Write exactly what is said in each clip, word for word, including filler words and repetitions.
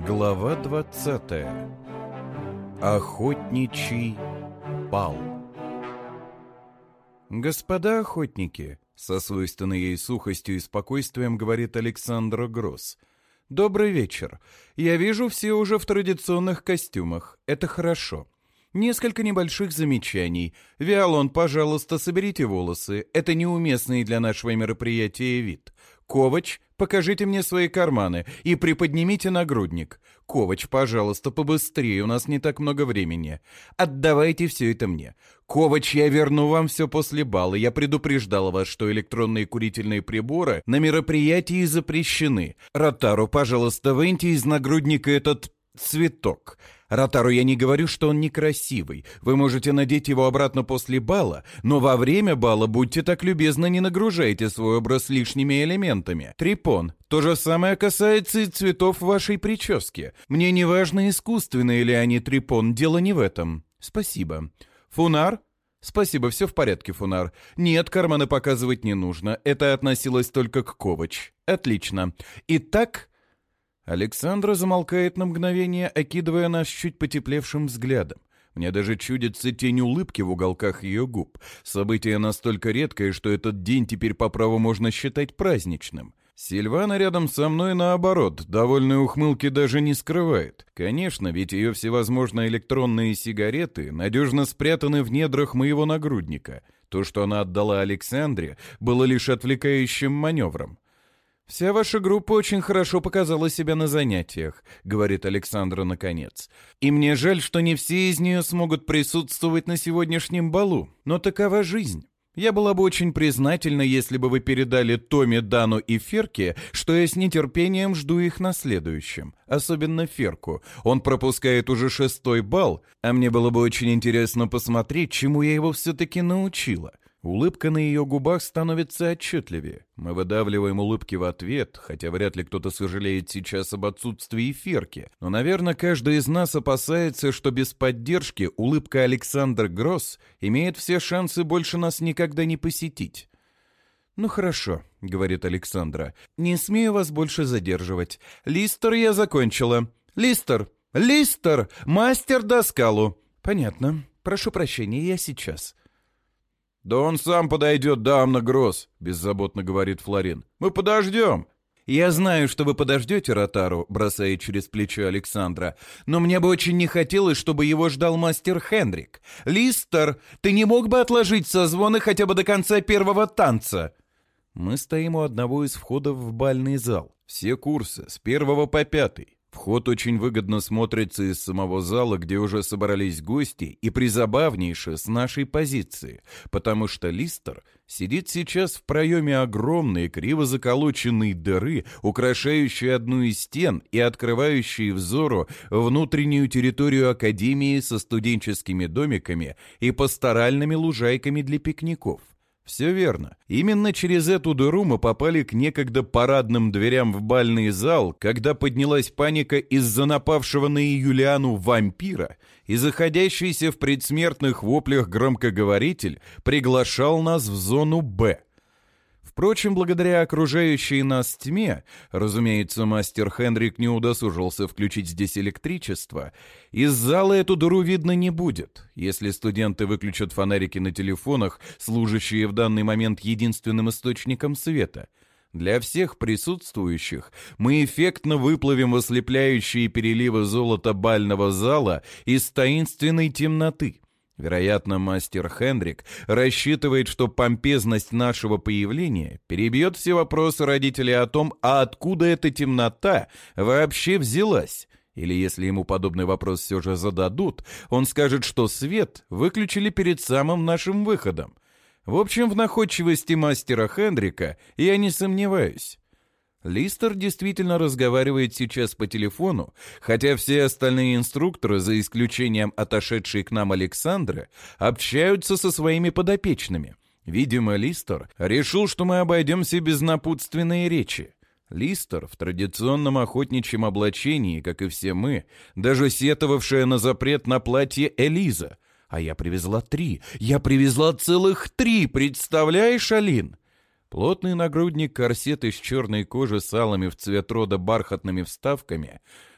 Глава двадцатая. Охотничий бал. «Господа охотники», — со свойственной ей сухостью и спокойствием говорит Александра Гросс, — «добрый вечер. Я вижу, все уже в традиционных костюмах. Это хорошо. Несколько небольших замечаний. Виолон, пожалуйста, соберите волосы. Это неуместный для нашего мероприятия вид. Ковач, покажите мне свои карманы и приподнимите нагрудник. Ковач, пожалуйста, побыстрее, у нас не так много времени. Отдавайте все это мне. Ковач, я верну вам все после бала. Я предупреждал вас, что электронные курительные приборы на мероприятии запрещены. Ротару, пожалуйста, выньте из нагрудника этот цветок. Ротару, я не говорю, что он некрасивый. Вы можете надеть его обратно после бала, но во время бала, будьте так любезны, не нагружайте свой образ лишними элементами. Трипон, то же самое касается и цветов вашей прически. Мне не важно, искусственные ли они, Трипон, дело не в этом. Спасибо. Фунар? Спасибо, все в порядке, Фунар. Нет, карманы показывать не нужно. Это относилось только к Ковач. Отлично. Итак... Александра замолкает на мгновение, окидывая нас чуть потеплевшим взглядом. Мне даже чудится тень улыбки в уголках ее губ. Событие настолько редкое, что этот день теперь по праву можно считать праздничным. Сильвана рядом со мной, наоборот, довольной ухмылки даже не скрывает. Конечно, ведь ее всевозможные электронные сигареты надежно спрятаны в недрах моего нагрудника. То, что она отдала Александре, было лишь отвлекающим маневром. «Вся ваша группа очень хорошо показала себя на занятиях», — говорит Александра наконец. «И мне жаль, что не все из нее смогут присутствовать на сегодняшнем балу, но такова жизнь. Я была бы очень признательна, если бы вы передали Томе, Дану и Ферке, что я с нетерпением жду их на следующем, особенно Ферку. Он пропускает уже шестой бал, а мне было бы очень интересно посмотреть, чему я его все-таки научила». Улыбка на ее губах становится отчетливее. Мы выдавливаем улыбки в ответ, хотя вряд ли кто-то сожалеет сейчас об отсутствии Ферки. Но, наверное, каждый из нас опасается, что без поддержки улыбка Александр Гросс имеет все шансы больше нас никогда не посетить. «Ну хорошо», — говорит Александра, — «не смею вас больше задерживать. Листер, я закончила. Листер! Листер! Мастер Доскалу!» «Понятно. Прошу прощения, я сейчас». «Да он сам подойдет, дамна Гросс», — беззаботно говорит Флорин. «Мы подождем». «Я знаю, что вы подождете Ротару», — бросает через плечо Александра, «но мне бы очень не хотелось, чтобы его ждал мастер Хендрик. Листер, ты не мог бы отложить созвоны хотя бы до конца первого танца?» Мы стоим у одного из входов в бальный зал. Все курсы, с первого по пятый. Вход очень выгодно смотрится из самого зала, где уже собрались гости, и призабавнейше с нашей позиции, потому что Листер сидит сейчас в проеме огромной криво заколоченной дыры, украшающей одну из стен и открывающей взору внутреннюю территорию академии со студенческими домиками и пасторальными лужайками для пикников. Все верно. Именно через эту дыру мы попали к некогда парадным дверям в бальный зал, когда поднялась паника из-за напавшего на Юлиану вампира, и заходящийся в предсмертных воплях громкоговоритель приглашал нас в зону «Б». Впрочем, благодаря окружающей нас тьме, разумеется, мастер Хендрик не удосужился включить здесь электричество, из зала эту дыру видно не будет, если студенты выключат фонарики на телефонах, служащие в данный момент единственным источником света. Для всех присутствующих мы эффектно выплывем в ослепляющие переливы золота бального зала из таинственной темноты. Вероятно, мастер Хендрик рассчитывает, что помпезность нашего появления перебьет все вопросы родителей о том, а откуда эта темнота вообще взялась. Или если ему подобный вопрос все же зададут, он скажет, что свет выключили перед самым нашим выходом. В общем, в находчивости мастера Хендрика я не сомневаюсь. Листер действительно разговаривает сейчас по телефону, хотя все остальные инструкторы, за исключением отошедшей к нам Александры, общаются со своими подопечными. Видимо, Листер решил, что мы обойдемся без напутственной речи. Листер в традиционном охотничьем облачении, как и все мы, даже сетовавшая на запрет на платье Элиза. А я привезла три, я привезла целых три, представляешь, Алин? Плотный нагрудник, корсет из черной кожи с алыми в цвет рода бархатными вставками,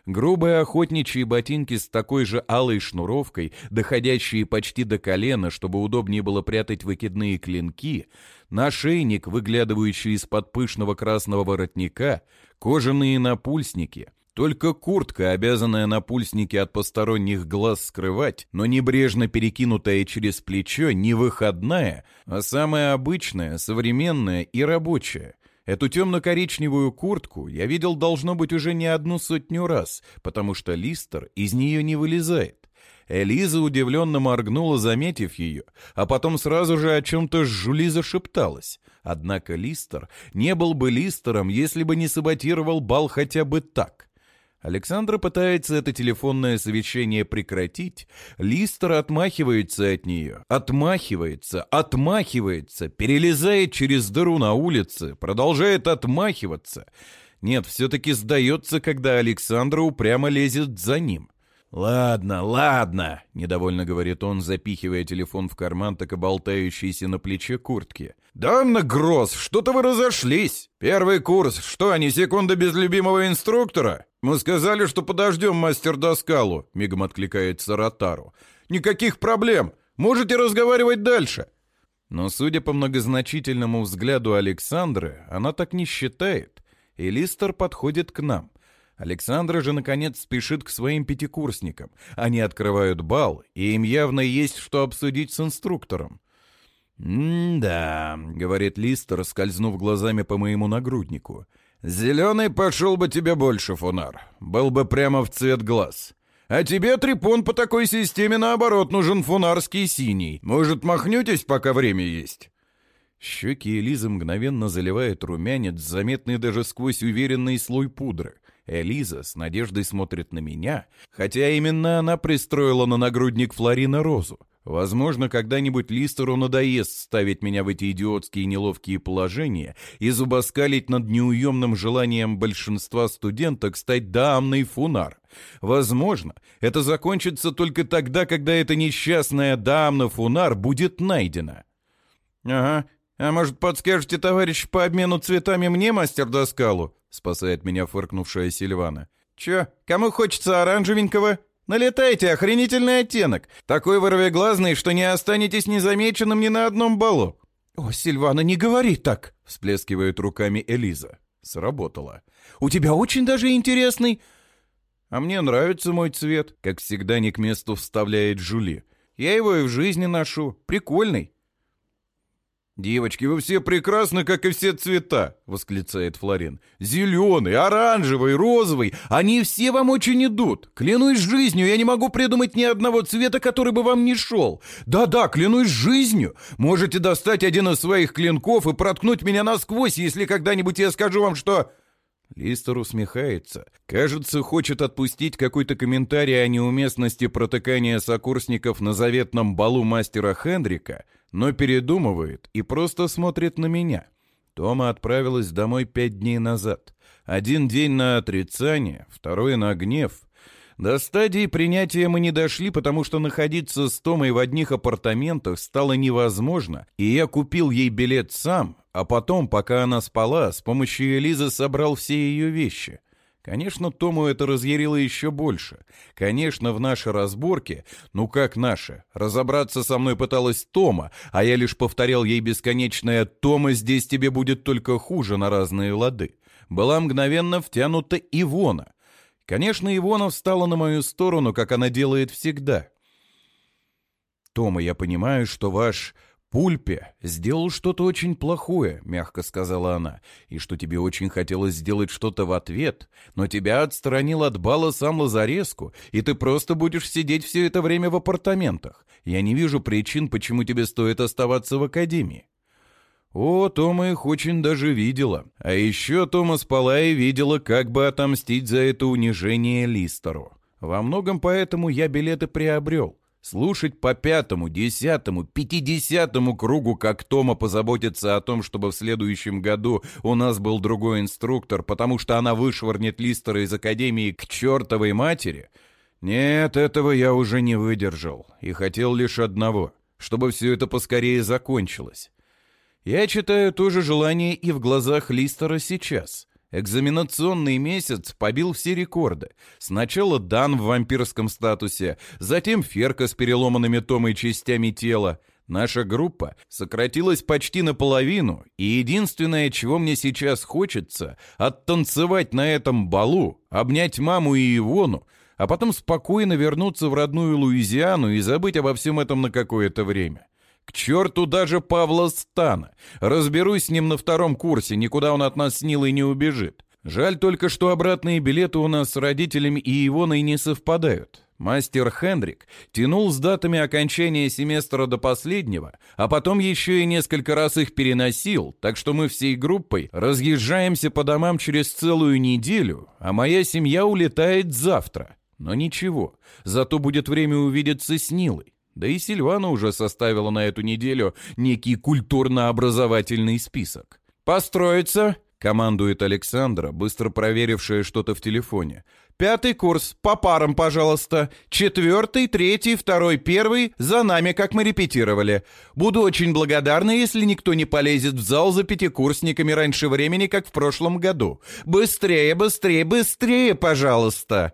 Грубые охотничьи ботинки с такой же алой шнуровкой, доходящие почти до колена, чтобы удобнее было прятать выкидные клинки, нашейник, выглядывающий из-под пышного красного воротника, кожаные напульсники. Только куртка, обязанная напульсники от посторонних глаз скрывать, но небрежно перекинутая через плечо, не выходная, а самая обычная, современная и рабочая. Эту темно-коричневую куртку я видел, должно быть, уже не одну сотню раз, потому что Листер из нее не вылезает. Элиза удивленно моргнула, заметив ее, а потом сразу же о чем-то с Жюли зашепталась. Однако Листер не был бы Листером, если бы не саботировал бал хотя бы так. Александра пытается это телефонное совещание прекратить. Листер отмахивается от нее. Отмахивается, отмахивается, перелезает через дыру на улице, продолжает отмахиваться. Нет, все-таки сдается, когда Александра упрямо лезет за ним. «Ладно, ладно», — недовольно говорит он, запихивая телефон в карман, так и болтающийся на плече куртки. «Дамна Гросс, что-то вы разошлись. Первый курс, что, они секунда без любимого инструктора? Мы сказали, что подождем мастер Доскалу», — мигом откликается Ротару. «Никаких проблем. Можете разговаривать дальше». Но, судя по многозначительному взгляду Александры, она так не считает, и Листер подходит к нам. Александра же, наконец, спешит к своим пятикурсникам. Они открывают бал, и им явно есть что обсудить с инструктором. «М-да», — говорит Листер, скользнув глазами по моему нагруднику. «Зеленый пошел бы тебе больше, Фунар. Был бы прямо в цвет глаз. А тебе, Трипон, по такой системе, наоборот, нужен фунарский синий. Может, махнетесь, пока время есть?» Щеки Элизы мгновенно заливает румянец, заметный даже сквозь уверенный слой пудры. Элиза с надеждой смотрит на меня, хотя именно она пристроила на нагрудник Флорина розу. Возможно, когда-нибудь Листеру надоест ставить меня в эти идиотские неловкие положения и зубоскалить над неуемным желанием большинства студенток стать дамной Фунар. Возможно, это закончится только тогда, когда эта несчастная дамна Фунар будет найдена. «Ага, а может, подскажете, товарищ, по обмену цветами мне, мастер Доскалу?» — спасает меня фыркнувшая Сильвана. «Чё, кому хочется оранжевенького? Налетайте, охренительный оттенок. Такой вырвиглазный, что не останетесь незамеченным ни на одном балу». «О, Сильвана, не говори так!» — всплескивает руками Элиза. Сработало. «У тебя очень даже интересный...» «А мне нравится мой цвет», — как всегда не к месту вставляет Жюли. «Я его и в жизни ношу. Прикольный». «Девочки, вы все прекрасны, как и все цвета!» — восклицает Флорин. «Зеленый, оранжевый, розовый, они все вам очень идут. Клянусь жизнью, я не могу придумать ни одного цвета, который бы вам не шел. Да-да, клянусь жизнью. Можете достать один из своих клинков и проткнуть меня насквозь, если когда-нибудь я скажу вам, что...» Листер усмехается. Кажется, хочет отпустить какой-то комментарий о неуместности протыкания сокурсников на заветном балу мастера Хендрика, но передумывает и просто смотрит на меня. Тома отправилась домой пять дней назад. Один день на отрицание, второй на гнев. До стадии принятия мы не дошли, потому что находиться с Томой в одних апартаментах стало невозможно, и я купил ей билет сам, а потом, пока она спала, с помощью Элизы собрал все ее вещи. Конечно, Тому это разъярило еще больше. Конечно, в нашей разборке, ну как наши, разобраться со мной пыталась Тома, а я лишь повторял ей бесконечное «Тома, здесь тебе будет только хуже» на разные лады. Была мгновенно втянута Ивона. Конечно, Ивона встала на мою сторону, как она делает всегда. «Тома, я понимаю, что ваш Пульпе сделал что-то очень плохое», — мягко сказала она, «и что тебе очень хотелось сделать что-то в ответ, но тебя отстранил от бала сам Лазареску, и ты просто будешь сидеть все это время в апартаментах. Я не вижу причин, почему тебе стоит оставаться в академии». О, Тома их очень даже видела. А еще Тома спала и видела, как бы отомстить за это унижение Листеру. Во многом поэтому я билеты приобрел. Слушать по пятому, десятому, пятидесятому кругу, как Тома позаботится о том, чтобы в следующем году у нас был другой инструктор, потому что она вышвырнет Листера из академии к чертовой матери. Нет, этого я уже не выдержал. И хотел лишь одного, чтобы все это поскорее закончилось. Я читаю то же желание и в глазах Листера сейчас. Экзаменационный месяц побил все рекорды. Сначала Дан в вампирском статусе, затем Ферка с переломанными Томой частями тела. Наша группа сократилась почти наполовину, и единственное, чего мне сейчас хочется, оттанцевать на этом балу, обнять маму и Ивону, а потом спокойно вернуться в родную Луизиану и забыть обо всем этом на какое-то время. К черту даже Павла Стана. Разберусь с ним на втором курсе, никуда он от нас с Нилой не убежит. Жаль только, что обратные билеты у нас с родителями и Ивоной не совпадают. Мастер Хендрик тянул с датами окончания семестра до последнего, а потом еще и несколько раз их переносил, так что мы всей группой разъезжаемся по домам через целую неделю, а моя семья улетает завтра. Но ничего, зато будет время увидеться с Нилой. Да и Сильвана уже составила на эту неделю некий культурно-образовательный список. «Построиться!» — командует Александра, быстро проверившая что-то в телефоне. «Пятый курс, по парам, пожалуйста. Четвертый, третий, второй, первый, за нами, как мы репетировали. Буду очень благодарна, если никто не полезет в зал за пятикурсниками раньше времени, как в прошлом году. Быстрее, быстрее, быстрее, пожалуйста!»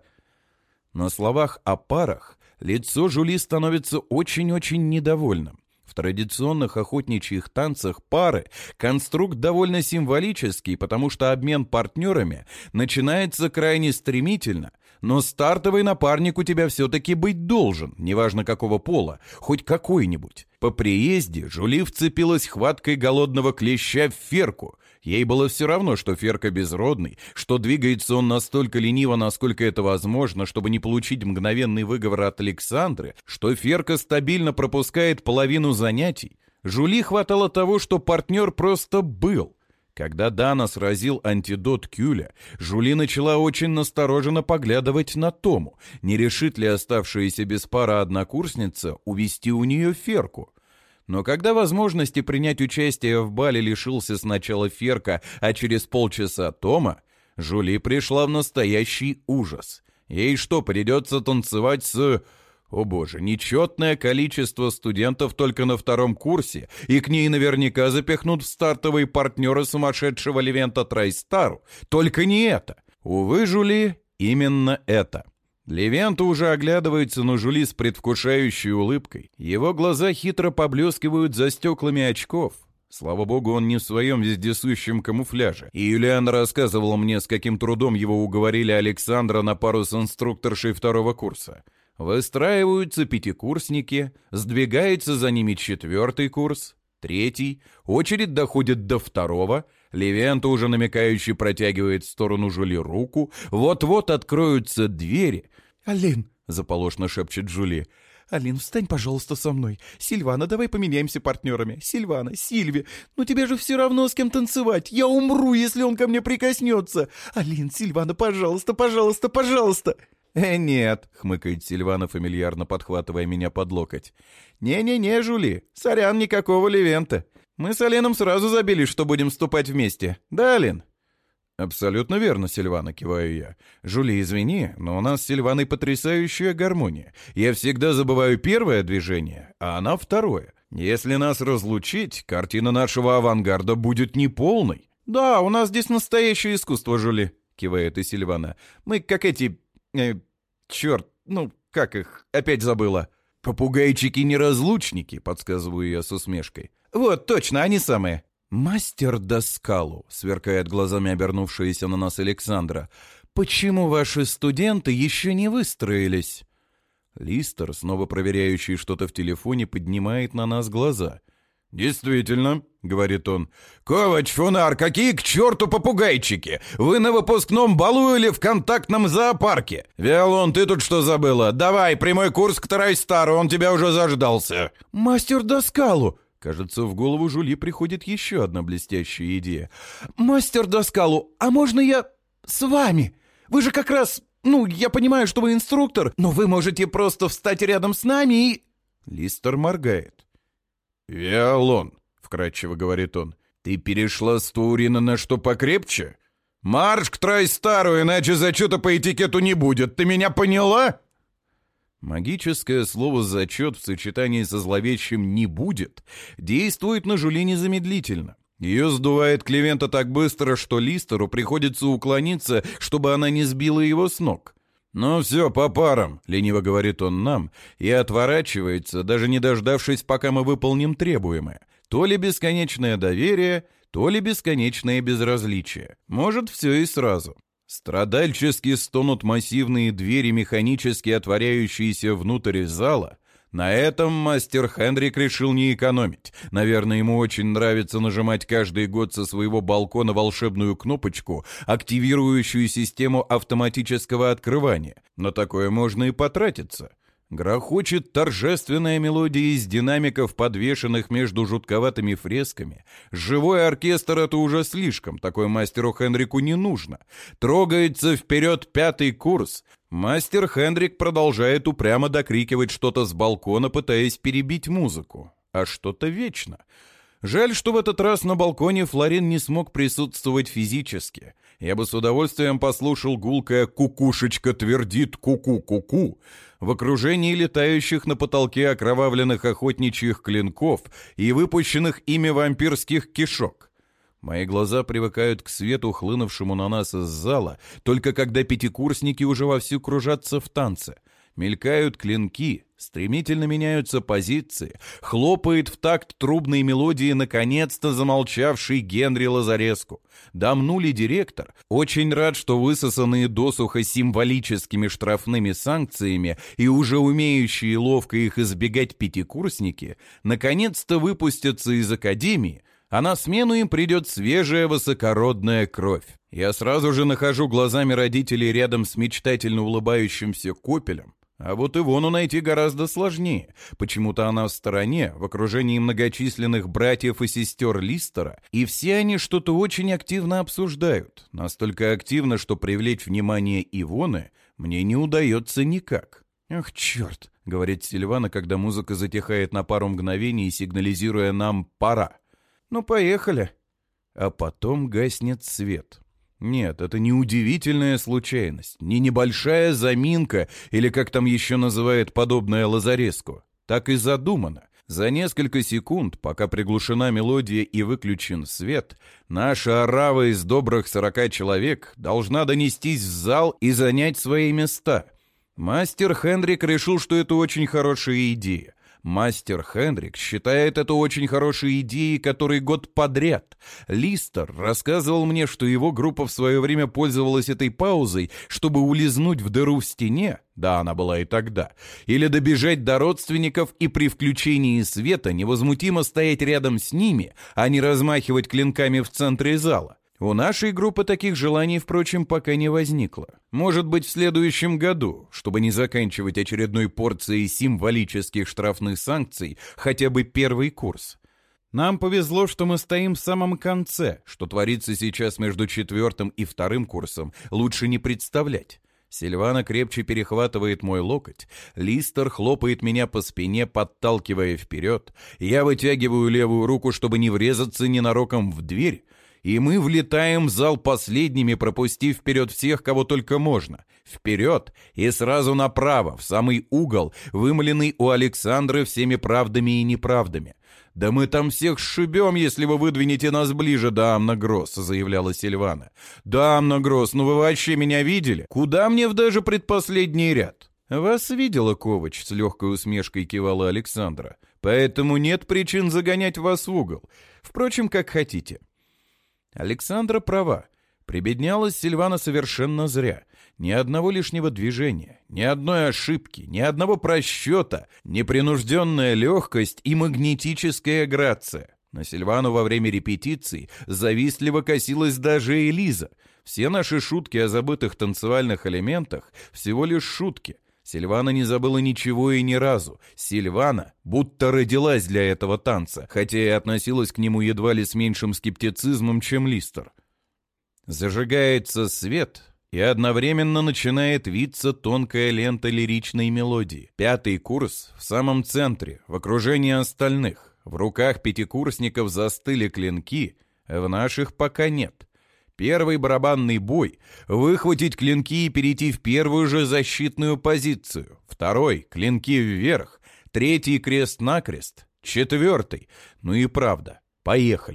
На словах о парах лицо Жюли становится очень-очень недовольным. В традиционных охотничьих танцах пары конструкт довольно символический, потому что обмен партнерами начинается крайне стремительно, но стартовый напарник у тебя все-таки быть должен, неважно какого пола, хоть какой-нибудь. По приезде Жюли вцепилась хваткой голодного клеща в Ферку. Ей было все равно, что Ферка безродный, что двигается он настолько лениво, насколько это возможно, чтобы не получить мгновенный выговор от Александры, что Ферка стабильно пропускает половину занятий. Жюли хватало того, что партнер просто был. Когда Дана сразил антидот Кюля, Жюли начала очень настороженно поглядывать на Тому, не решит ли оставшаяся без пары однокурсница увести у нее Ферку. Но когда возможности принять участие в бале лишился сначала Ферка, а через полчаса Тома, Жюли пришла в настоящий ужас. Ей что, придется танцевать с... О боже, нечетное количество студентов только на втором курсе, и к ней наверняка запихнут в стартовые партнеры сумасшедшего Левента Трайстару. Только не это. Увы, Жюли, именно это. Левента уже оглядывается на Жюли с предвкушающей улыбкой. Его глаза хитро поблескивают за стеклами очков. Слава богу, он не в своем вездесущем камуфляже. И Юлиана рассказывала мне, с каким трудом его уговорили Александра на пару с инструкторшей второго курса. Выстраиваются пятикурсники, сдвигается за ними четвертый курс, третий, очередь доходит до второго, Левента уже намекающе протягивает в сторону Жюли руку, вот-вот откроются двери. «Алин», — заполошно шепчет Жюли, — «Алин, встань, пожалуйста, со мной. Сильвана, давай поменяемся партнерами. Сильвана, Сильви, ну тебе же все равно с кем танцевать. Я умру, если он ко мне прикоснется. Алин, Сильвана, пожалуйста, пожалуйста, пожалуйста». «Э, нет», — хмыкает Сильвана, фамильярно подхватывая меня под локоть. «Не-не-не, Жюли, сорян, никакого Левента. Мы с Алином сразу забили, что будем вступать вместе. Да, Алин?» «Абсолютно верно, Сильвана», — киваю я. «Жюли, извини, но у нас с Сильваной потрясающая гармония. Я всегда забываю первое движение, а она второе. Если нас разлучить, картина нашего авангарда будет неполной». «Да, у нас здесь настоящее искусство, Жюли», — кивает и Сильвана. «Мы как эти... Э, черт, ну, как их? Опять забыла». «Попугайчики-неразлучники», — подсказываю я с усмешкой. «Вот, точно, они самые». «Мастер Доскалу», — сверкает глазами обернувшаяся на нас Александра, — «почему ваши студенты еще не выстроились?» Листер, снова проверяющий что-то в телефоне, поднимает на нас глаза. «Действительно», — говорит он. «Ковач, Фунар, какие к черту попугайчики? Вы на выпускном балу или в контактном зоопарке? Виолон, ты тут что забыла? Давай, прямой курс к Трайстару, он тебя уже заждался». «Мастер Доскалу!» Кажется, в голову Жюли приходит еще одна блестящая идея. «Мастер Доскалу, а можно я с вами? Вы же как раз... Ну, я понимаю, что вы инструктор, но вы можете просто встать рядом с нами и...» Листер моргает. «Виолон», — вкратчиво говорит он, — «ты перешла с Таурина на что покрепче? Марш к Трайстару, иначе зачета по этикету не будет, ты меня поняла?» Магическое слово «зачет» в сочетании со зловещим «не будет» действует на Жюли незамедлительно. Ее сдувает Клевента так быстро, что Листеру приходится уклониться, чтобы она не сбила его с ног. «Ну все, по парам», — лениво говорит он нам, и отворачивается, даже не дождавшись, пока мы выполним требуемое. То ли бесконечное доверие, то ли бесконечное безразличие. Может, все и сразу. Страдальчески стонут массивные двери, механически отворяющиеся внутрь зала. На этом мастер Хендрик решил не экономить. Наверное, ему очень нравится нажимать каждый год со своего балкона волшебную кнопочку, активирующую систему автоматического открывания. На такое можно и потратиться. Грохочет торжественная мелодия из динамиков, подвешенных между жутковатыми фресками. Живой оркестр — это уже слишком, такой мастеру Хенрику не нужно. Трогается вперед пятый курс. Мастер Хендрик продолжает упрямо докрикивать что-то с балкона, пытаясь перебить музыку. А что-то вечно. Жаль, что в этот раз на балконе Флорин не смог присутствовать физически. Я бы с удовольствием послушал гулкое «кукушечка твердит ку-ку-ку-ку» в окружении летающих на потолке окровавленных охотничьих клинков и выпущенных ими вампирских кишок. Мои глаза привыкают к свету, хлынувшему на нас из зала, только когда пятикурсники уже вовсю кружатся в танце. Мелькают клинки, стремительно меняются позиции, хлопает в такт трубной мелодии наконец-то замолчавший Генри Лазареску. Дамнули директор, очень рад, что высосанные досуха символическими штрафными санкциями и уже умеющие ловко их избегать пятикурсники наконец-то выпустятся из академии, а на смену им придет свежая высокородная кровь. Я сразу же нахожу глазами родителей рядом с мечтательно улыбающимся Копелем. А вот Ивону найти гораздо сложнее. Почему-то она в стороне, в окружении многочисленных братьев и сестер Листера, и все они что-то очень активно обсуждают. Настолько активно, что привлечь внимание Ивоны мне не удается никак. «Ах, черт», — говорит Сильвана, когда музыка затихает на пару мгновений, сигнализируя нам «пора». «Ну, поехали». А потом гаснет свет. Нет, это не удивительная случайность, не небольшая заминка, или как там еще называют подобное Лазареску. Так и задумано. За несколько секунд, пока приглушена мелодия и выключен свет, наша орава из добрых сорока человек должна донестись в зал и занять свои места. Мастер Хендрик решил, что это очень хорошая идея. Мастер Хендрик считает это очень хорошей идеей который год подряд. Листер рассказывал мне, что его группа в свое время пользовалась этой паузой, чтобы улизнуть в дыру в стене, да, она была и тогда, или добежать до родственников и при включении света невозмутимо стоять рядом с ними, а не размахивать клинками в центре зала. У нашей группы таких желаний, впрочем, пока не возникло. Может быть, в следующем году, чтобы не заканчивать очередной порцией символических штрафных санкций, хотя бы первый курс. Нам повезло, что мы стоим в самом конце, что творится сейчас между четвертым и вторым курсом, лучше не представлять. Сильвана крепче перехватывает мой локоть, Листер хлопает меня по спине, подталкивая вперед, я вытягиваю левую руку, чтобы не врезаться ненароком в дверь, и мы влетаем в зал последними, пропустив вперед всех, кого только можно. Вперед и сразу направо, в самый угол, вымоленный у Александры всеми правдами и неправдами. «Да мы там всех сшибем, если вы выдвинете нас ближе, Дамна Гросс», — заявляла Сильвана. «Дамна Гросс, ну вы вообще меня видели? Куда мне в даже предпоследний ряд?» «Вас видела, Ковач», — с легкой усмешкой кивала Александра. «Поэтому нет причин загонять вас в угол. Впрочем, как хотите». Александра права. Прибеднялась Сильвана совершенно зря. Ни одного лишнего движения, ни одной ошибки, ни одного просчета, непринужденная легкость и магнетическая грация. На Сильвану во время репетиций завистливо косилась даже Элиза. Все наши шутки о забытых танцевальных элементах всего лишь шутки. Сильвана не забыла ничего и ни разу. Сильвана будто родилась для этого танца, хотя и относилась к нему едва ли с меньшим скептицизмом, чем Листер. Зажигается свет, и одновременно начинает виться тонкая лента лиричной мелодии. Пятый курс в самом центре, в окружении остальных. В руках пятикурсников застыли клинки, в наших пока нет. Первый барабанный бой — выхватить клинки и перейти в первую же защитную позицию. Второй — клинки вверх. Третий — крест-накрест. Четвертый — ну и правда, поехали.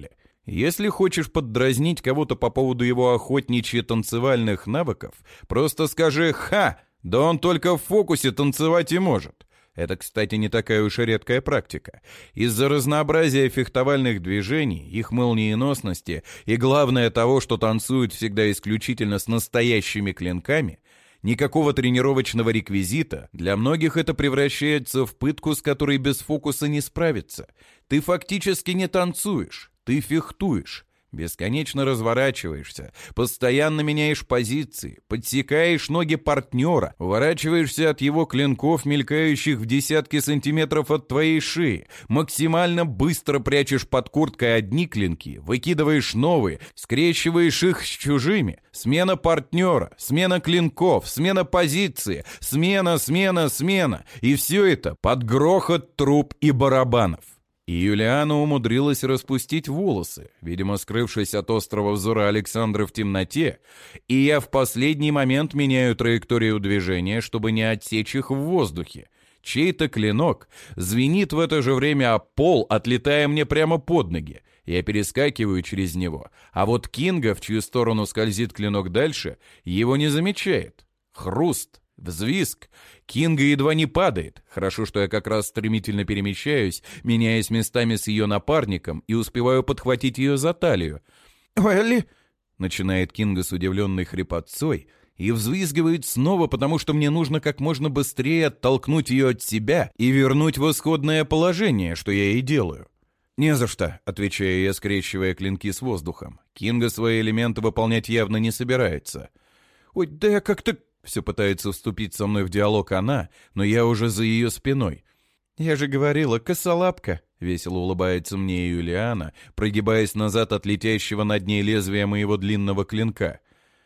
Если хочешь поддразнить кого-то по поводу его охотничьи-танцевальных навыков, просто скажи «Ха! Да он только в фокусе танцевать и может». Это, кстати, не такая уж и редкая практика. Из-за разнообразия фехтовальных движений, их молниеносности и, главное, того, что танцуют всегда исключительно с настоящими клинками, никакого тренировочного реквизита, для многих это превращается в пытку, с которой без фокуса не справиться. Ты фактически не танцуешь, ты фехтуешь. Бесконечно разворачиваешься, постоянно меняешь позиции, подсекаешь ноги партнера, уворачиваешься от его клинков, мелькающих в десятки сантиметров от твоей шеи, максимально быстро прячешь под курткой одни клинки, выкидываешь новые, скрещиваешь их с чужими. Смена партнера, смена клинков, смена позиции, смена, смена, смена. И все это под грохот труб и барабанов. И Юлиана умудрилась распустить волосы, видимо, скрывшись от острого взора Александра в темноте, и я в последний момент меняю траекторию движения, чтобы не отсечь их в воздухе. Чей-то клинок звенит в это же время о пол, отлетая мне прямо под ноги. Я перескакиваю через него, а вот Кинга, в чью сторону скользит клинок дальше, его не замечает. Хруст. Взвизг. Кинга едва не падает. Хорошо, что я как раз стремительно перемещаюсь, меняясь местами с ее напарником, и успеваю подхватить ее за талию. «Элли!» — начинает Кинга с удивленной хрипотцой и взвизгивает снова, потому что мне нужно как можно быстрее оттолкнуть ее от себя и вернуть в исходное положение, что я и делаю. «Не за что», — отвечаю я, скрещивая клинки с воздухом. Кинга свои элементы выполнять явно не собирается. «Ой, да я как-то...» Все пытается вступить со мной в диалог она, но я уже за ее спиной. «Я же говорила, косолапка!» — весело улыбается мне Юлиана, прогибаясь назад от летящего над ней лезвия моего длинного клинка.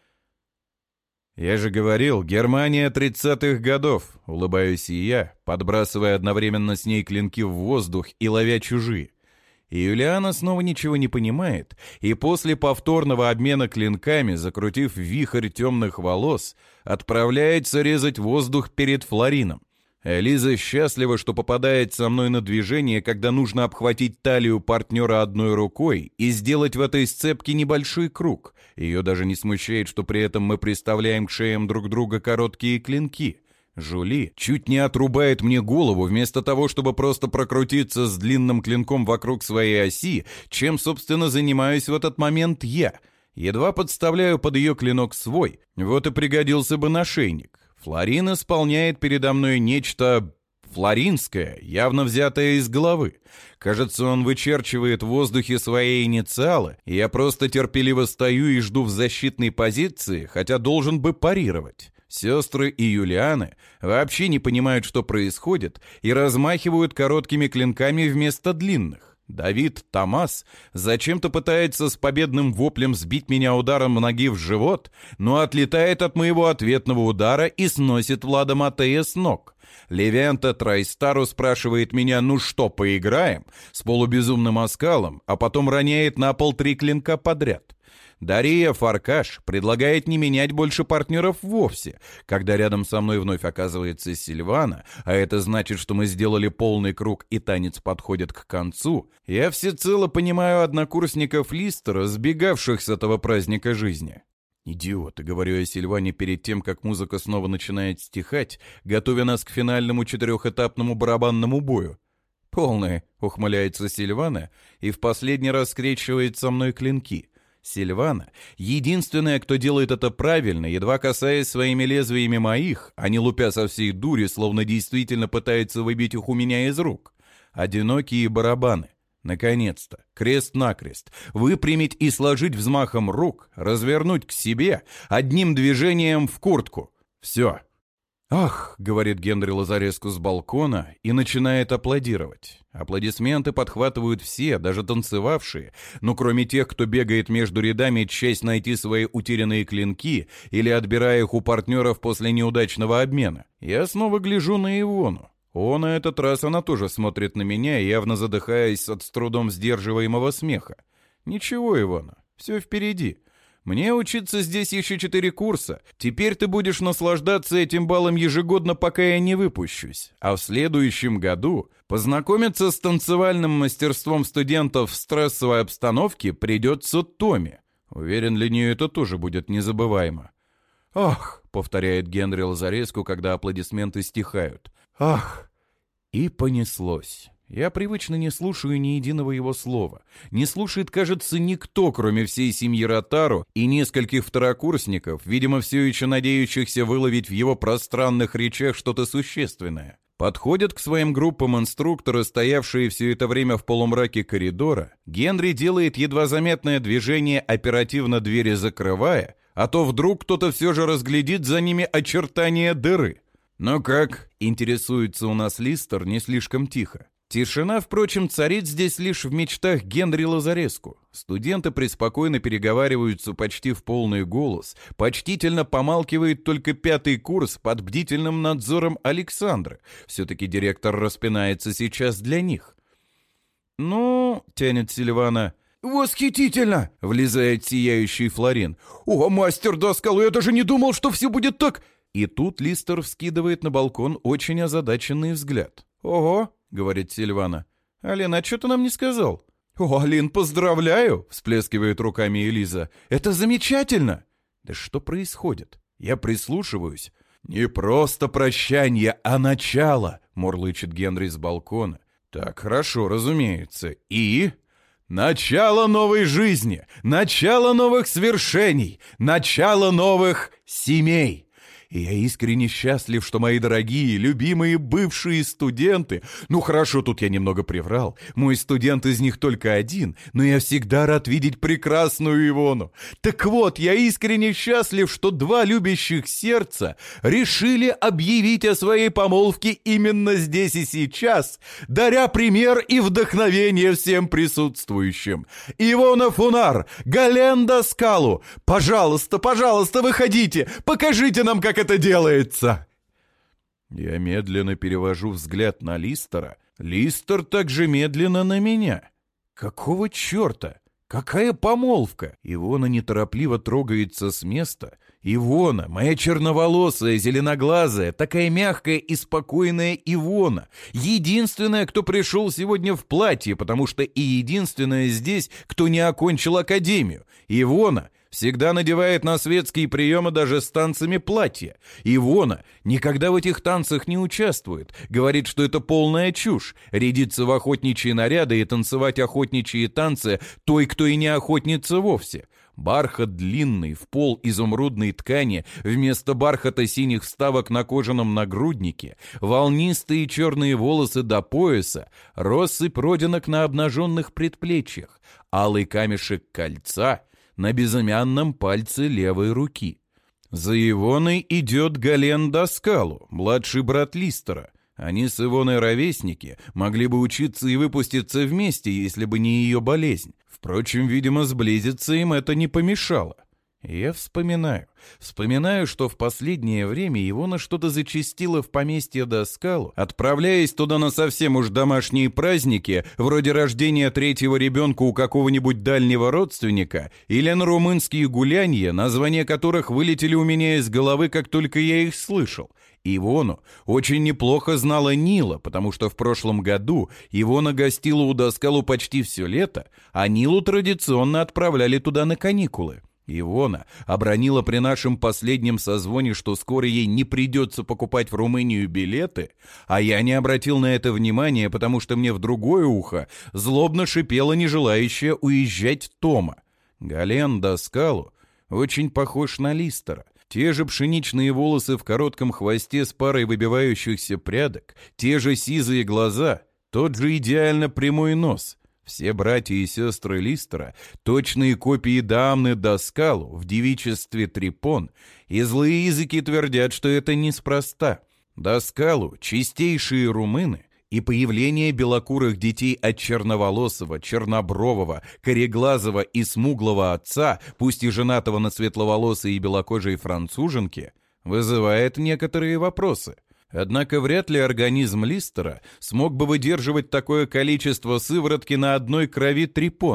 «Я же говорил, Германия тридцатых годов!» — улыбаюсь и я, подбрасывая одновременно с ней клинки в воздух и ловя чужие. И Юлиана снова ничего не понимает, и после повторного обмена клинками, закрутив вихрь темных волос, отправляется резать воздух перед Флорином. Элиза счастлива, что попадает со мной на движение, когда нужно обхватить талию партнера одной рукой и сделать в этой сцепке небольшой круг. Ее даже не смущает, что при этом мы приставляем к шеям друг друга короткие клинки. Жули чуть не отрубает мне голову вместо того, чтобы просто прокрутиться с длинным клинком вокруг своей оси, чем, собственно, занимаюсь в этот момент я. Едва подставляю под ее клинок свой, вот и пригодился бы нашейник. Флорин исполняет передо мной нечто флоринское, явно взятое из головы. Кажется, он вычерчивает в воздухе свои инициалы, и я просто терпеливо стою и жду в защитной позиции, хотя должен бы парировать. Сестры и Юлианы вообще не понимают, что происходит, и размахивают короткими клинками вместо длинных. Давид Томас зачем-то пытается с победным воплем сбить меня ударом ноги в живот, но отлетает от моего ответного удара и сносит Влада Матея с ног. Левента Трайстару спрашивает меня «Ну что, поиграем?» с полубезумным оскалом, а потом роняет на пол три клинка подряд. Дария Фаркаш предлагает не менять больше партнеров вовсе. Когда рядом со мной вновь оказывается Сильвана, а это значит, что мы сделали полный круг и танец подходит к концу, я всецело понимаю однокурсников Листера, сбегавших с этого праздника жизни. «Идиоты», — говорю я Сильване перед тем, как музыка снова начинает стихать, готовя нас к финальному четырехэтапному барабанному бою. «Полное», — ухмыляется Сильвана и в последний раз скрещивает со мной клинки. Сильвана — единственная, кто делает это правильно, едва касаясь своими лезвиями моих, а не лупя со всей дури, словно действительно пытается выбить их у меня из рук. Одинокие барабаны. Наконец-то, крест-накрест, выпрямить и сложить взмахом рук, развернуть к себе, одним движением в куртку. Все. «Ах», — говорит Генри Лазареску с балкона и начинает аплодировать. Аплодисменты подхватывают все, даже танцевавшие, но кроме тех, кто бегает между рядами, честь найти свои утерянные клинки или отбирая их у партнеров после неудачного обмена. Я снова гляжу на Ивону. О, на этот раз она тоже смотрит на меня, явно задыхаясь от с трудом сдерживаемого смеха. «Ничего, Ивона, все впереди. Мне учиться здесь еще четыре курса. Теперь ты будешь наслаждаться этим балом ежегодно, пока я не выпущусь. А в следующем году познакомиться с танцевальным мастерством студентов в стрессовой обстановке придется Томе. Уверен, для нее это тоже будет незабываемо. «Ах!» — повторяет Генри Лазареску, когда аплодисменты стихают. «Ах!» И понеслось. Я привычно не слушаю ни единого его слова. Не слушает, кажется, никто, кроме всей семьи Ротару и нескольких второкурсников, видимо, все еще надеющихся выловить в его пространных речах что-то существенное. Подходят к своим группам инструкторы, стоявшие все это время в полумраке коридора. Генри делает едва заметное движение, оперативно двери закрывая, а то вдруг кто-то все же разглядит за ними очертания дыры. «Ну как?» — интересуется у нас Листер не слишком тихо. Тишина, впрочем, царит здесь лишь в мечтах Генри Лазареску. Студенты преспокойно переговариваются почти в полный голос. Почтительно помалкивает только пятый курс под бдительным надзором Александры. Все-таки директор распинается сейчас для них. «Ну...» — тянет Сильвана. «Восхитительно!» — влезает сияющий Флорин. «О, мастер Даскал, я даже не думал, что все будет так...» И тут Листер вскидывает на балкон очень озадаченный взгляд. «Ого!» — говорит Сильвана. «Алин, а что ты нам не сказал?» «О, Алин, поздравляю!» — всплескивает руками Элиза. «Это замечательно!» «Да что происходит?» Я прислушиваюсь. «Не просто прощание, а начало!» — мурлычет Генри с балкона. «Так, хорошо, разумеется. И...» «Начало новой жизни! Начало новых свершений! Начало новых семей!» И я искренне счастлив, что мои дорогие, любимые бывшие студенты... Ну хорошо, тут я немного приврал. Мой студент из них только один, но я всегда рад видеть прекрасную Ивону. Так вот, я искренне счастлив, что два любящих сердца решили объявить о своей помолвке именно здесь и сейчас, даря пример и вдохновение всем присутствующим. Ивона Фунар, Гален Даскалу, пожалуйста, пожалуйста, выходите, покажите нам, как это делается!» Я медленно перевожу взгляд на Листера. Листер также медленно на меня. Какого черта? Какая помолвка? Ивона неторопливо трогается с места. Ивона, моя черноволосая, зеленоглазая, такая мягкая и спокойная Ивона. Единственная, кто пришел сегодня в платье, потому что и единственная здесь, кто не окончил академию. Ивона всегда надевает на светские приемы даже с танцами платья. Ивона никогда в этих танцах не участвует. Говорит, что это полная чушь. Рядиться в охотничьи наряды и танцевать охотничьи танцы той, кто и не охотница вовсе. Бархат длинный, в пол изумрудной ткани, вместо бархата синих вставок на кожаном нагруднике, волнистые черные волосы до пояса, россыпь родинок на обнаженных предплечьях, алый камешек кольца на безымянном пальце левой руки. За Ивоной идет Гален Даскалу, младший брат Листера. Они с Ивоной ровесники, могли бы учиться и выпуститься вместе, если бы не ее болезнь. Впрочем, видимо, сблизиться им это не помешало. Я вспоминаю. Вспоминаю, что в последнее время Ивона что-то зачастила в поместье Даскалу, отправляясь туда на совсем уж домашние праздники, вроде рождения третьего ребенка у какого-нибудь дальнего родственника, или на румынские гулянья, названия которых вылетели у меня из головы, как только я их слышал. Ивону очень неплохо знала Нила, потому что в прошлом году Ивона гостила у Даскалу почти все лето, а Нилу традиционно отправляли туда на каникулы. Ивона обронила при нашем последнем созвоне, что скоро ей не придется покупать в Румынию билеты, а я не обратил на это внимания, потому что мне в другое ухо злобно шипела не желающая уезжать Тома. Гален Даскалу очень похож на Листера. Те же пшеничные волосы в коротком хвосте с парой выбивающихся прядок, те же сизые глаза, тот же идеально прямой нос. Все братья и сестры Листера — точные копии Дамны Даскалу в девичестве Трипон, и злые языки твердят, что это неспроста. Даскалу — чистейшие румыны, и появление белокурых детей от черноволосого, чернобрового, кореглазого и смуглого отца, пусть и женатого на светловолосой и белокожей француженке, вызывает некоторые вопросы. Однако вряд ли организм Листера смог бы выдерживать такое количество сыворотки на одной крови трипонов.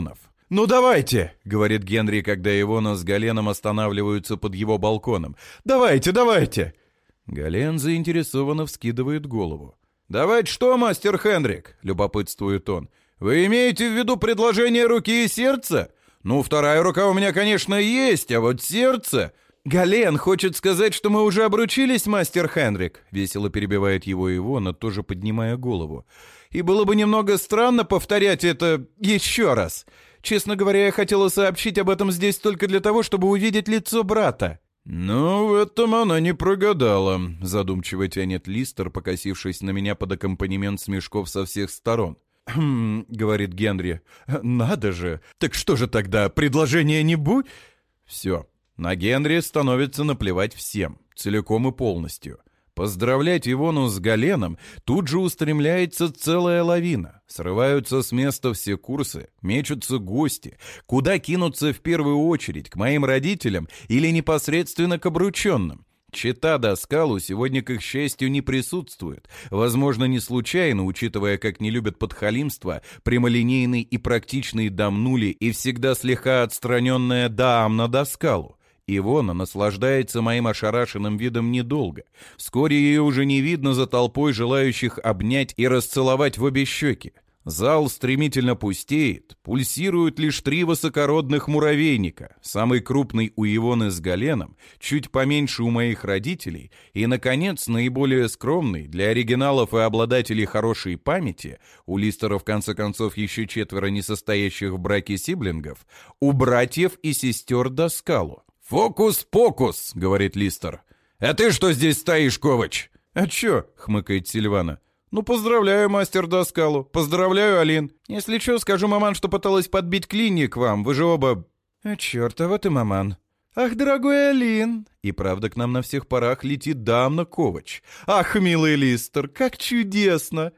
«Ну давайте», — говорит Генри, когда Ивона с Галеном останавливаются под его балконом. «Давайте, давайте». Гален заинтересованно вскидывает голову. «Давайте что, мастер Хендрик?» — любопытствует он. «Вы имеете в виду предложение руки и сердца? Ну, вторая рука у меня, конечно, есть, а вот сердце...» «Гален хочет сказать, что мы уже обручились, мастер Хендрик», — весело перебивает его Ивона, тоже поднимая голову. «И было бы немного странно повторять это еще раз. Честно говоря, я хотела сообщить об этом здесь только для того, чтобы увидеть лицо брата». «Ну, в этом она не прогадала», — задумчиво тянет Листер, покосившись на меня под аккомпанемент смешков со всех сторон. «Хм», — говорит Генри, — «надо же! Так что же тогда, предложение не будь?» Все, на Генри становится наплевать всем, целиком и полностью. Поздравлять Ивону с Галеном тут же устремляется целая лавина. Срываются с места все курсы, мечутся гости. Куда кинуться в первую очередь, к моим родителям или непосредственно к обрученным? Чета Даскалу сегодня, к их счастью, не присутствует. Возможно, не случайно, учитывая, как не любят подхалимство прямолинейный и практичный Дамнули и всегда слегка отстраненная Даамна Даскалу. Ивона наслаждается моим ошарашенным видом недолго. Вскоре ее уже не видно за толпой желающих обнять и расцеловать в обе щеки. Зал стремительно пустеет, пульсируют лишь три высокородных муравейника, самый крупный у Ивоны с Галеном, чуть поменьше у моих родителей, и, наконец, наиболее скромный для оригиналов и обладателей хорошей памяти, у Листера, в конце концов, еще четверо несостоящих в браке сиблингов, у братьев и сестер Даскалу. «Фокус-покус», — говорит Листер. «А ты что здесь стоишь, Ковач?» «А чё?» — хмыкает Сильвана. «Ну, поздравляю, мастер Даскалу. Поздравляю, Алин. Если чё, скажу маман, что пыталась подбить клинья к вам. Вы же оба...» «А чёрт, а вот и маман». «Ах, дорогой Алин!» И правда, к нам на всех парах летит Дамна Ковач. «Ах, милый Листер, как чудесно!»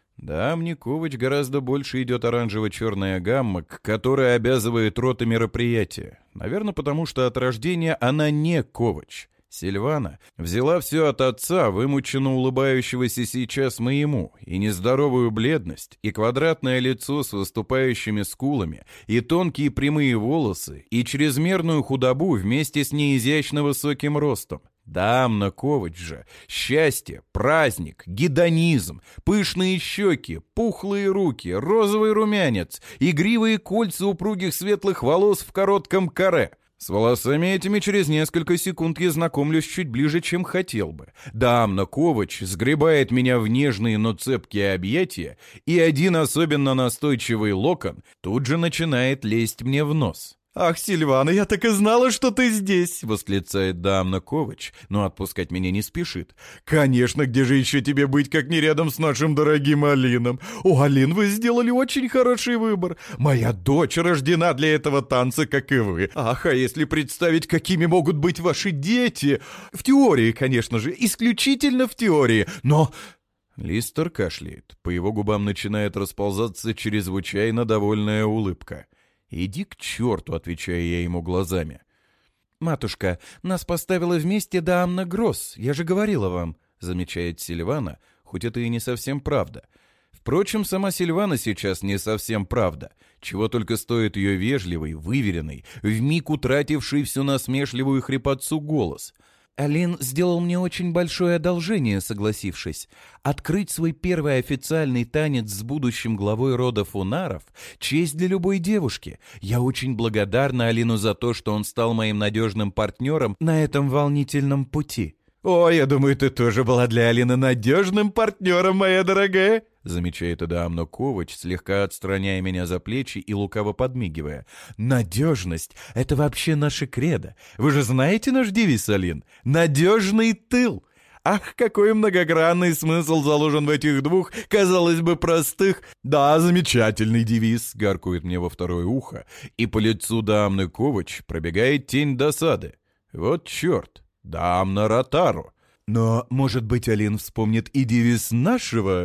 Дамне Ковач гораздо больше идет оранжево-черная гамма, к которой обязывает рота мероприятия. Наверное, потому что от рождения она не Ковач. Сильвана взяла все от отца, вымученно улыбающегося сейчас моему, и нездоровую бледность, и квадратное лицо с выступающими скулами, и тонкие прямые волосы, и чрезмерную худобу вместе с неизящно высоким ростом. Дамна Ковач же — счастье, праздник, гедонизм, пышные щеки, пухлые руки, розовый румянец, игривые кольца упругих светлых волос в коротком каре. С волосами этими через несколько секунд я знакомлюсь чуть ближе, чем хотел бы. Дамна Ковач сгребает меня в нежные, но цепкие объятия, и один особенно настойчивый локон тут же начинает лезть мне в нос. «Ах, Сильвана, я так и знала, что ты здесь!» — восклицает Дамна Ковач, но отпускать меня не спешит. «Конечно, где же еще тебе быть, как не рядом с нашим дорогим Алином? О, Алин, вы сделали очень хороший выбор. Моя дочь рождена для этого танца, как и вы. Ах, а если представить, какими могут быть ваши дети? В теории, конечно же, исключительно в теории, но...» Листер кашляет. По его губам начинает расползаться чрезвычайно довольная улыбка. «Иди к черту», — отвечаю я ему глазами. «Матушка, нас поставила вместе Даамна Гросс, я же говорила вам», — замечает Сильвана, хоть это и не совсем правда. Впрочем, сама Сильвана сейчас не совсем правда, чего только стоит ее вежливый, выверенный, вмиг утративший всю насмешливую хрипотцу голос. «Алин сделал мне очень большое одолжение, согласившись. Открыть свой первый официальный танец с будущим главой рода Фунаров — честь для любой девушки. Я очень благодарна Алину за то, что он стал моим надежным партнером на этом волнительном пути». «О, я думаю, ты тоже была для Алины надежным партнером, моя дорогая», — замечает Дамна Ковач, слегка отстраняя меня за плечи и лукаво подмигивая. «Надежность — это вообще наше кредо. Вы же знаете наш девиз, Алин? Надежный тыл. Ах, какой многогранный смысл заложен в этих двух, казалось бы, простых...» «Да, замечательный девиз», — гаркует мне во второе ухо, и по лицу Дамны Ковач пробегает тень досады. «Вот черт! Дамна Ротару. Но, может быть, Алин вспомнит и девиз нашего...»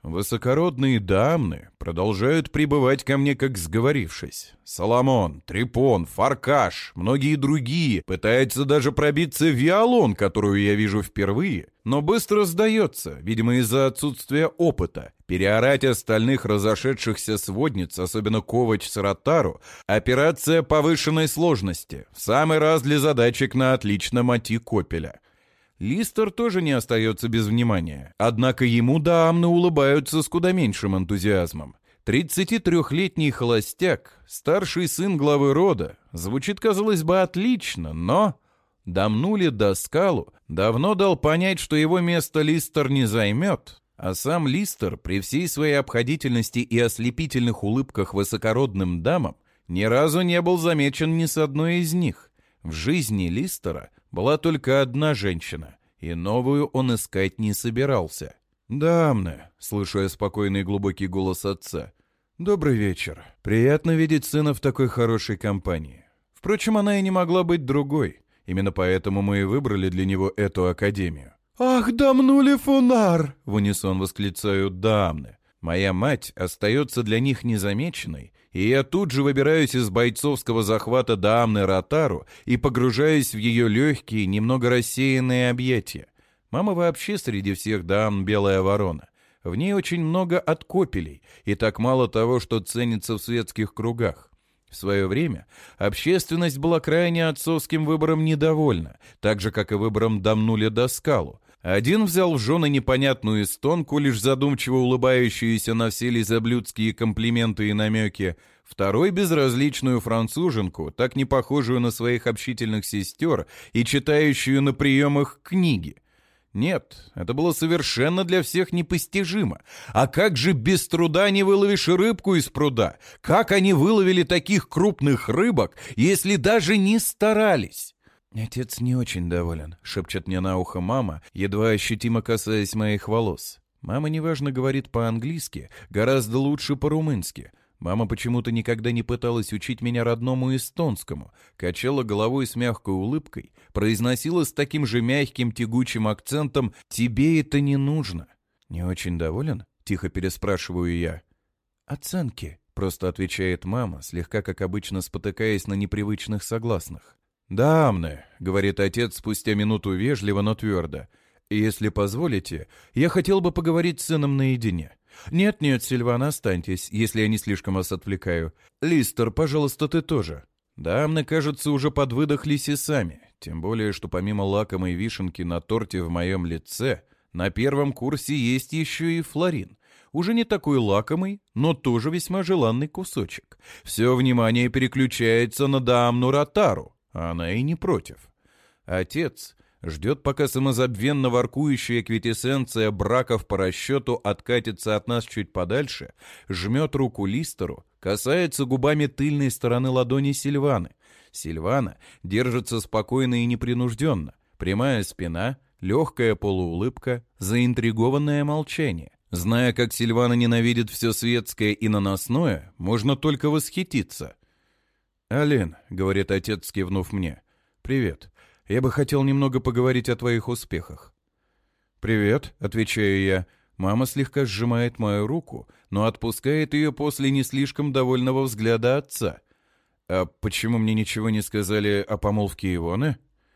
Высокородные дамны продолжают прибывать ко мне, как сговорившись. Соломон, Трипон, Фаркаш, многие другие. Пытается даже пробиться Виолон, которую я вижу впервые, но быстро сдается, видимо, из-за отсутствия опыта. Переорать остальных разошедшихся сводниц, особенно Ковач с Ротару, операция повышенной сложности, в самый раз для задачек на отлично мати Копеля. Листер тоже не остается без внимания, однако ему дамны улыбаются с куда меньшим энтузиазмом. тридцатитрёхлетний холостяк, старший сын главы рода, звучит, казалось бы, отлично, но Дамнули Даскалу давно дал понять, что его место Листер не займет, а сам Листер при всей своей обходительности и ослепительных улыбках высокородным дамам ни разу не был замечен ни с одной из них. В жизни Листера была только одна женщина, и новую он искать не собирался. «Дамны», — слышу я спокойный глубокий голос отца, — «добрый вечер. Приятно видеть сына в такой хорошей компании. Впрочем, она и не могла быть другой. Именно поэтому мы и выбрали для него эту академию». «Ах, дамнули Фунар!» — в унисон восклицают дамны. Моя мать остается для них незамеченной, и я тут же выбираюсь из бойцовского захвата дамны Ротару и погружаюсь в ее легкие, немного рассеянные объятия. Мама вообще среди всех дам белая ворона. В ней очень много откопелей, и так мало того, что ценится в светских кругах. В свое время общественность была крайне отцовским выбором недовольна, так же, как и выбором Дамнули Даскалу. Один взял в жены непонятную эстонку, лишь задумчиво улыбающуюся на все лизоблюдские комплименты и намеки, второй — безразличную француженку, так не похожую на своих общительных сестер и читающую на приемах книги. Нет, это было совершенно для всех непостижимо. А как же без труда не выловишь рыбку из пруда? Как они выловили таких крупных рыбок, если даже не старались? «Отец не очень доволен», — шепчет мне на ухо мама, едва ощутимо касаясь моих волос. Мама неважно говорит по-английски, гораздо лучше по-румынски. Мама почему-то никогда не пыталась учить меня родному эстонскому, качала головой с мягкой улыбкой, произносила с таким же мягким тягучим акцентом «тебе это не нужно». «Не очень доволен?» — тихо переспрашиваю я. «Оценки», — просто отвечает мама, слегка, как обычно, спотыкаясь на непривычных согласных. «Дамны», — говорит отец спустя минуту вежливо, но твердо, — «если позволите, я хотел бы поговорить с сыном наедине». «Нет-нет, Сильвана, останьтесь, если я не слишком вас отвлекаю. Листер, пожалуйста, ты тоже». Дамны, кажется, уже подвыдохлись и сами, тем более, что помимо лакомой вишенки на торте в моем лице, на первом курсе есть еще и флорин. Уже не такой лакомый, но тоже весьма желанный кусочек. Все внимание переключается на дамну Ротару, а она и не против. Отец ждет, пока самозабвенно воркующая квинтэссенция браков по расчету откатится от нас чуть подальше, жмет руку Листеру, касается губами тыльной стороны ладони Сильваны. Сильвана держится спокойно и непринужденно. Прямая спина, легкая полуулыбка, заинтригованное молчание. Зная, как Сильвана ненавидит все светское и наносное, можно только восхититься. «Алин», — говорит отец, кивнув мне, — «привет. Я бы хотел немного поговорить о твоих успехах». «Привет», — отвечаю я. Мама слегка сжимает мою руку, но отпускает ее после не слишком довольного взгляда отца. «А почему мне ничего не сказали о помолвке Ивоны?»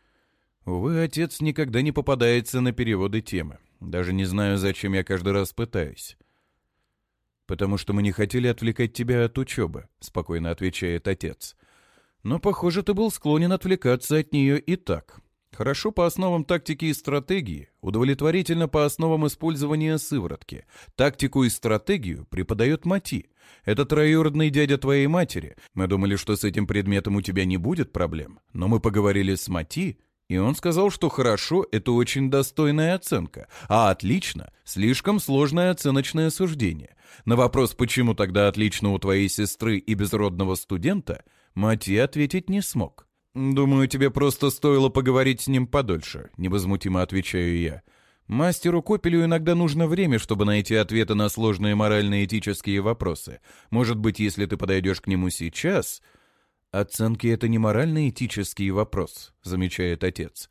Увы, отец никогда не попадается на переводы темы. Даже не знаю, зачем я каждый раз пытаюсь. «Потому что мы не хотели отвлекать тебя от учебы», — спокойно отвечает отец. «Но, похоже, ты был склонен отвлекаться от нее и так. Хорошо по основам тактики и стратегии, удовлетворительно по основам использования сыворотки. Тактику и стратегию преподает Мати. Это троюродный дядя твоей матери. Мы думали, что с этим предметом у тебя не будет проблем, но мы поговорили с Мати, и он сказал, что хорошо — это очень достойная оценка, а отлично — слишком сложное оценочное суждение. На вопрос, почему тогда отлично у твоей сестры и безродного студента, Мати ответить не смог. «Думаю, тебе просто стоило поговорить с ним подольше», — невозмутимо отвечаю я. «Мастеру Копелю иногда нужно время, чтобы найти ответы на сложные морально-этические вопросы. Может быть, если ты подойдешь к нему сейчас...» «Оценки — это не морально-этический вопрос», — замечает отец.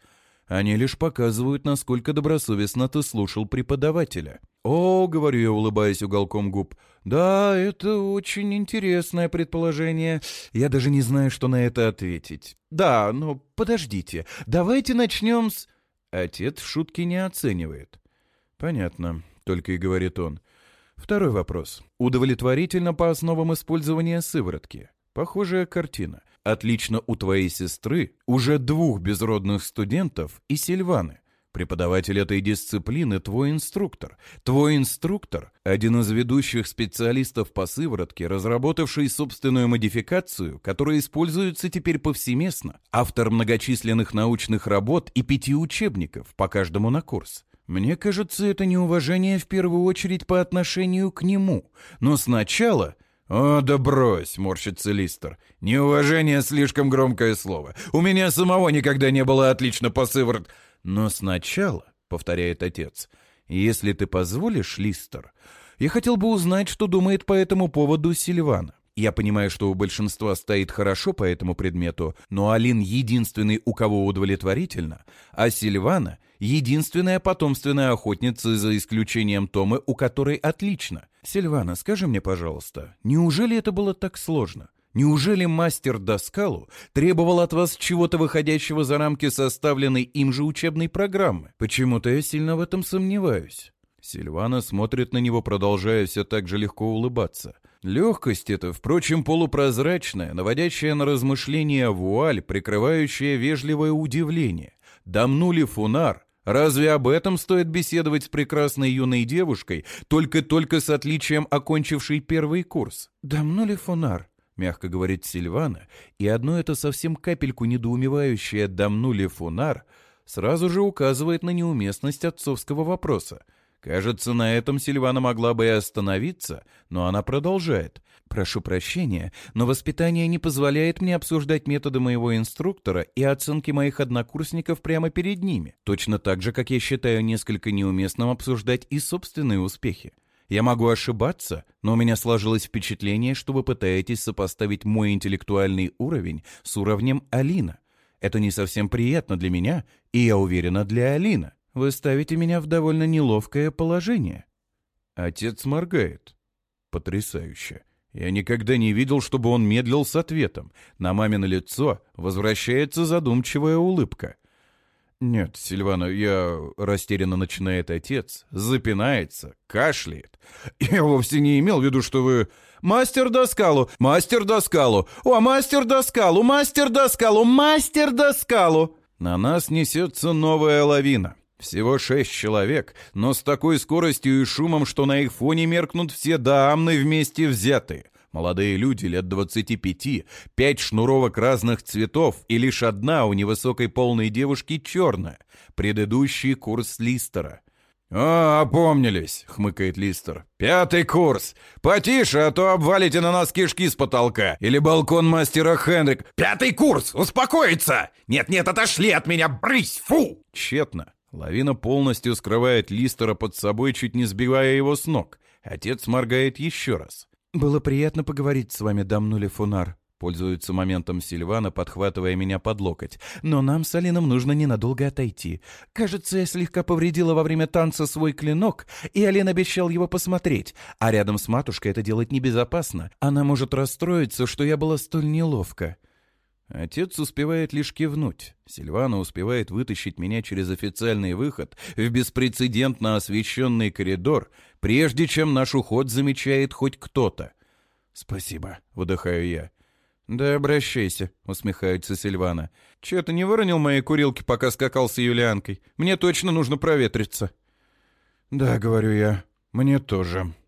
Они лишь показывают, насколько добросовестно ты слушал преподавателя. «О, — говорю я, улыбаясь уголком губ, — да, это очень интересное предположение. Я даже не знаю, что на это ответить. Да, но подождите, давайте начнем с...» Отец шутки не оценивает. «Понятно», — только и говорит он. Второй вопрос. Удовлетворительно по основам использования сыворотки. Похожая картина. Отлично у твоей сестры, уже двух безродных студентов и Сильваны. Преподаватель этой дисциплины – твой инструктор. Твой инструктор – один из ведущих специалистов по сыворотке, разработавший собственную модификацию, которая используется теперь повсеместно. Автор многочисленных научных работ и пяти учебников, по каждому на курс. Мне кажется, это неуважение в первую очередь по отношению к нему. Но сначала... «О, да брось!» — морщится Листер. «Неуважение — слишком громкое слово. У меня самого никогда не было отлично по сыворот...» «Но сначала, — повторяет отец, — если ты позволишь, Листер, я хотел бы узнать, что думает по этому поводу Сильвана. Я понимаю, что у большинства стоит хорошо по этому предмету, но Алин единственный, у кого удовлетворительно, а Сильвана — единственная потомственная охотница, за исключением Томы, у которой отлично. Сильвана, скажи мне, пожалуйста, неужели это было так сложно? Неужели мастер Даскалу требовал от вас чего-то выходящего за рамки составленной им же учебной программы? Почему-то я сильно в этом сомневаюсь». Сильвана смотрит на него, продолжая все так же легко улыбаться. Легкость эта, впрочем, полупрозрачная, наводящая на размышления вуаль, прикрывающая вежливое удивление. Дамнули Фунар. Разве об этом стоит беседовать с прекрасной юной девушкой, только-только с отличием окончившей первый курс? «Дамнули Фунар», — мягко говорит Сильвана, и одно это совсем капельку недоумевающее «дамнули Фунар» сразу же указывает на неуместность отцовского вопроса. Кажется, на этом Сильвана могла бы и остановиться, но она продолжает. «Прошу прощения, но воспитание не позволяет мне обсуждать методы моего инструктора и оценки моих однокурсников прямо перед ними, точно так же, как я считаю несколько неуместным обсуждать и собственные успехи. Я могу ошибаться, но у меня сложилось впечатление, что вы пытаетесь сопоставить мой интеллектуальный уровень с уровнем Алина. Это не совсем приятно для меня, и, я уверена, для Алина. Вы ставите меня в довольно неловкое положение». Отец моргает. Потрясающе. Я никогда не видел, чтобы он медлил с ответом. На мамино лицо возвращается задумчивая улыбка. «Нет, Сильвана, я...» — растерянно начинает отец, запинается, кашляет. «Я вовсе не имел в виду, что вы...» «Мастер Даскалу! Мастер Даскалу! О, мастер Даскалу! Мастер Даскалу! Мастер Даскалу!» На нас несется новая лавина. Всего шесть человек, но с такой скоростью и шумом, что на их фоне меркнут все даамны вместе взятые. Молодые люди лет двадцати пяти, пять шнуровок разных цветов и лишь одна у невысокой полной девушки черная. Предыдущий курс Листера. «О, опомнились!» — хмыкает Листер. «Пятый курс! Потише, а то обвалите на нас кишки с потолка! Или балкон мастера Хендрик!» «Пятый курс! Успокоиться! Нет-нет, отошли от меня! Брысь! Фу!» Тщетно. Лавина полностью скрывает Листера под собой, чуть не сбивая его с ног. Отец моргает еще раз. «Было приятно поговорить с вами, дамнули Фунар», — пользуется моментом Сильвана, подхватывая меня под локоть. «Но нам с Алином нужно ненадолго отойти. Кажется, я слегка повредила во время танца свой клинок, и Алин обещал его посмотреть. А рядом с матушкой это делать небезопасно. Она может расстроиться, что я была столь неловка». Отец успевает лишь кивнуть. Сильвана успевает вытащить меня через официальный выход в беспрецедентно освещенный коридор, прежде чем наш уход замечает хоть кто-то. «Спасибо», — выдыхаю я. «Да обращайся», — усмехается Сильвана. «Чё ты не выронил мои курилки, пока скакал с Юлианкой? Мне точно нужно проветриться». «Да», — говорю я, — «мне тоже».